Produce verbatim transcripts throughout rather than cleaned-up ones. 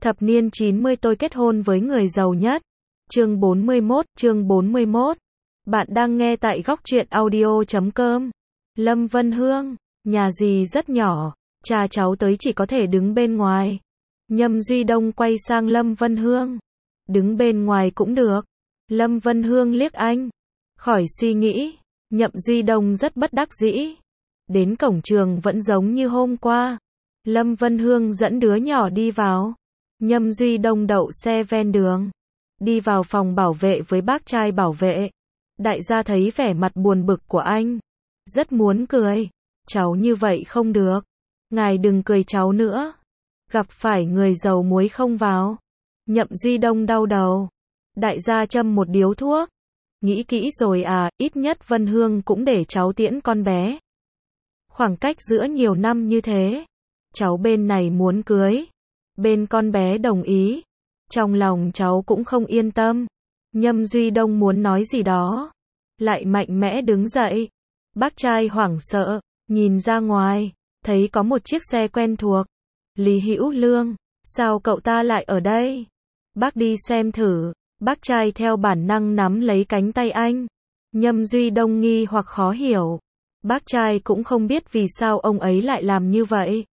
Thập niên chín mươi tôi kết hôn với người giàu nhất. Chương bốn mươi mốt, chương bốn mươi mốt. Bạn đang nghe tại góc truyện audio chấm com. Lâm Vân Hương, nhà dì rất nhỏ, cha cháu tới chỉ có thể đứng bên ngoài. Nhâm Duy Đông quay sang Lâm Vân Hương. Đứng bên ngoài cũng được. Lâm Vân Hương liếc anh. Khỏi suy nghĩ, Nhậm Duy Đông rất bất đắc dĩ. Đến cổng trường vẫn giống như hôm qua. Lâm Vân Hương dẫn đứa nhỏ đi vào. Nhâm Duy Đông đậu xe ven đường. Đi vào phòng bảo vệ với bác trai bảo vệ. Đại gia thấy vẻ mặt buồn bực của anh. Rất muốn cười. Cháu như vậy không được. Ngài đừng cười cháu nữa. Gặp phải người giàu muối không vào. Nhậm Duy Đông đau đầu. Đại gia châm một điếu thuốc. Nghĩ kỹ rồi à, ít nhất Vân Hương cũng để cháu tiễn con bé. Khoảng cách giữa nhiều năm như thế. Cháu bên này muốn cưới. Bên con bé đồng ý. Trong lòng cháu cũng không yên tâm. Nhâm Duy Đông muốn nói gì đó. Lại mạnh mẽ đứng dậy. Bác trai hoảng sợ. Nhìn ra ngoài. Thấy có một chiếc xe quen thuộc. Lý Hữu Lương. Sao cậu ta lại ở đây? Bác đi xem thử. Bác trai theo bản năng nắm lấy cánh tay anh. Nhâm Duy Đông nghi hoặc khó hiểu. Bác trai cũng không biết vì sao ông ấy lại làm như vậy.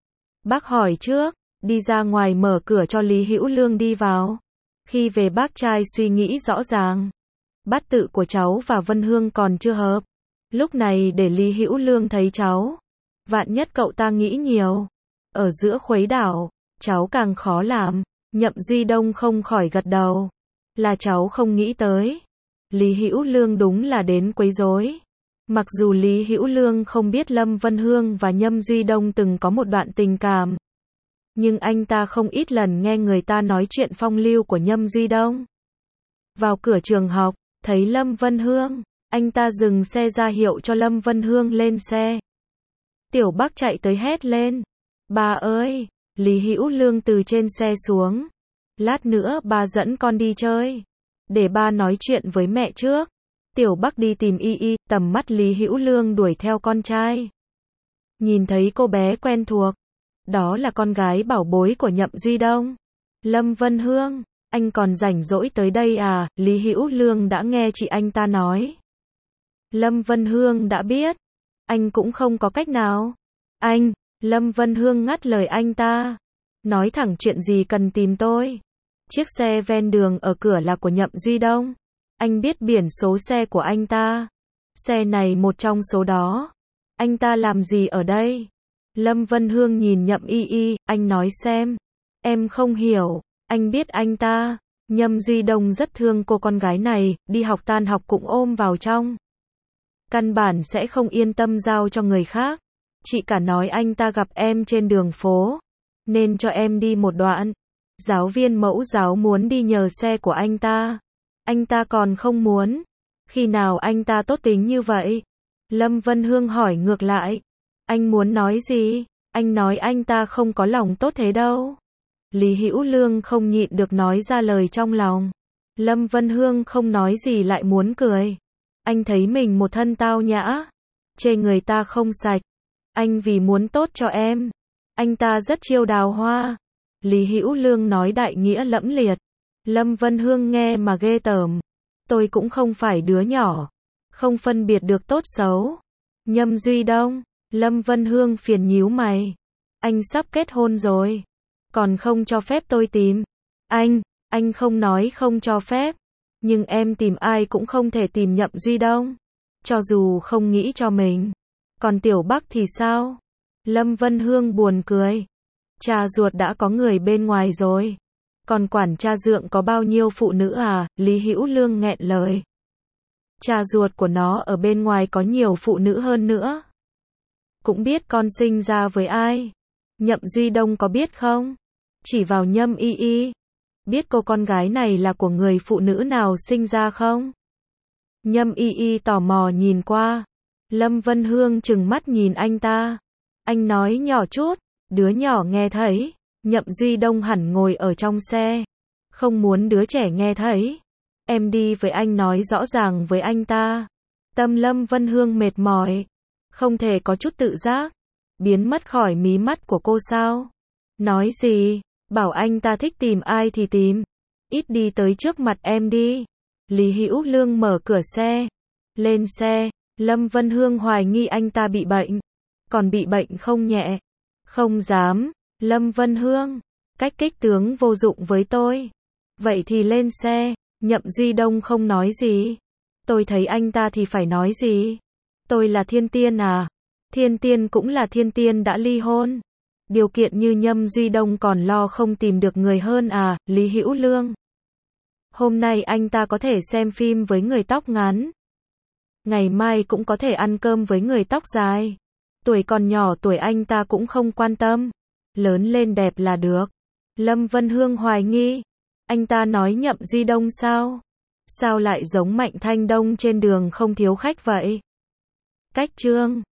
Bác hỏi trước. Đi ra ngoài mở cửa cho Lý Hữu Lương đi vào. Khi về bác trai suy nghĩ rõ ràng. Bát tự của cháu và Vân Hương còn chưa hợp. Lúc này để Lý Hữu Lương thấy cháu. Vạn nhất cậu ta nghĩ nhiều. Ở giữa khuấy đảo, cháu càng khó làm. Nhậm Duy Đông không khỏi gật đầu. Là cháu không nghĩ tới. Lý Hữu Lương đúng là đến quấy rối. Mặc dù Lý Hữu Lương không biết Lâm Vân Hương và Nhâm Duy Đông từng có một đoạn tình cảm. Nhưng anh ta không ít lần nghe người ta nói chuyện phong lưu của Nhâm Duy Đông. Vào cửa trường học, thấy Lâm Vân Hương, anh ta dừng xe ra hiệu cho Lâm Vân Hương lên xe. Tiểu Bắc chạy tới hét lên. Ba ơi! Lý Hữu Lương từ trên xe xuống. Lát nữa ba dẫn con đi chơi. Để ba nói chuyện với mẹ trước. Tiểu Bắc đi tìm Y Y, tầm mắt Lý Hữu Lương đuổi theo con trai. Nhìn thấy cô bé quen thuộc. Đó là con gái bảo bối của Nhậm Duy Đông. Lâm Vân Hương, anh còn rảnh rỗi tới đây à? Lý Hữu Lương đã nghe chị anh ta nói. Lâm Vân Hương đã biết. Anh cũng không có cách nào. Anh, Lâm Vân Hương ngắt lời anh ta. Nói thẳng chuyện gì cần tìm tôi. Chiếc xe ven đường ở cửa là của Nhậm Duy Đông. Anh biết biển số xe của anh ta. Xe này một trong số đó. Anh ta làm gì ở đây? Lâm Vân Hương nhìn Nhậm Y Y, anh nói xem. Em không hiểu, anh biết anh ta. Nhâm Duy Đông rất thương cô con gái này, đi học tan học cũng ôm vào trong. Căn bản sẽ không yên tâm giao cho người khác. Chị cả nói anh ta gặp em trên đường phố, nên cho em đi một đoạn. Giáo viên mẫu giáo muốn đi nhờ xe của anh ta. Anh ta còn không muốn. Khi nào anh ta tốt tính như vậy? Lâm Vân Hương hỏi ngược lại. Anh muốn nói gì? Anh nói anh ta không có lòng tốt thế đâu. Lý Hữu Lương không nhịn được nói ra lời trong lòng. Lâm Vân Hương không nói gì lại muốn cười. Anh thấy mình một thân tao nhã. Chê người ta không sạch. Anh vì muốn tốt cho em. Anh ta rất chiêu đào hoa. Lý Hữu Lương nói đại nghĩa lẫm liệt. Lâm Vân Hương nghe mà ghê tởm. Tôi cũng không phải đứa nhỏ. Không phân biệt được tốt xấu. Nhâm Duy Đông. Lâm Vân Hương phiền nhíu mày. Anh sắp kết hôn rồi. Còn không cho phép tôi tìm. Anh, anh không nói không cho phép. Nhưng em tìm ai cũng không thể tìm Nhậm Duy Đông. Cho dù không nghĩ cho mình. Còn Tiểu Bắc thì sao? Lâm Vân Hương buồn cười. Cha ruột đã có người bên ngoài rồi. Còn quản cha dượng có bao nhiêu phụ nữ à? Lý Hữu Lương nghẹn lời. Cha ruột của nó ở bên ngoài có nhiều phụ nữ hơn nữa. Cũng biết con sinh ra với ai. Nhậm Duy Đông có biết không? Chỉ vào Nhâm Y Y. Biết cô con gái này là của người phụ nữ nào sinh ra không? Nhâm Y Y tò mò nhìn qua. Lâm Vân Hương trừng mắt nhìn anh ta. Anh nói nhỏ chút. Đứa nhỏ nghe thấy. Nhậm Duy Đông hẳn ngồi ở trong xe. Không muốn đứa trẻ nghe thấy. Em đi với anh nói rõ ràng với anh ta. Tâm Lâm Vân Hương mệt mỏi. Không thể có chút tự giác. Biến mất khỏi mí mắt của cô sao? Nói gì? Bảo anh ta thích tìm ai thì tìm. Ít đi tới trước mặt em đi. Lý Hữu Lương mở cửa xe. Lên xe, Lâm Vân Hương hoài nghi anh ta bị bệnh. Còn bị bệnh không nhẹ. Không dám, Lâm Vân Hương. Cách kích tướng vô dụng với tôi. Vậy thì lên xe. Nhậm Duy Đông không nói gì. Tôi thấy anh ta thì phải nói gì. Tôi là thiên tiên à? Thiên tiên cũng là thiên tiên đã ly hôn. Điều kiện như Nhâm Duy Đông còn lo không tìm được người hơn à, Lý Hữu Lương. Hôm nay anh ta có thể xem phim với người tóc ngắn. Ngày mai cũng có thể ăn cơm với người tóc dài. Tuổi còn nhỏ tuổi anh ta cũng không quan tâm. Lớn lên đẹp là được. Lâm Vân Hương hoài nghi. Anh ta nói Nhậm Duy Đông sao? Sao lại giống Mạnh Thanh Đông trên đường không thiếu khách vậy? Cách chương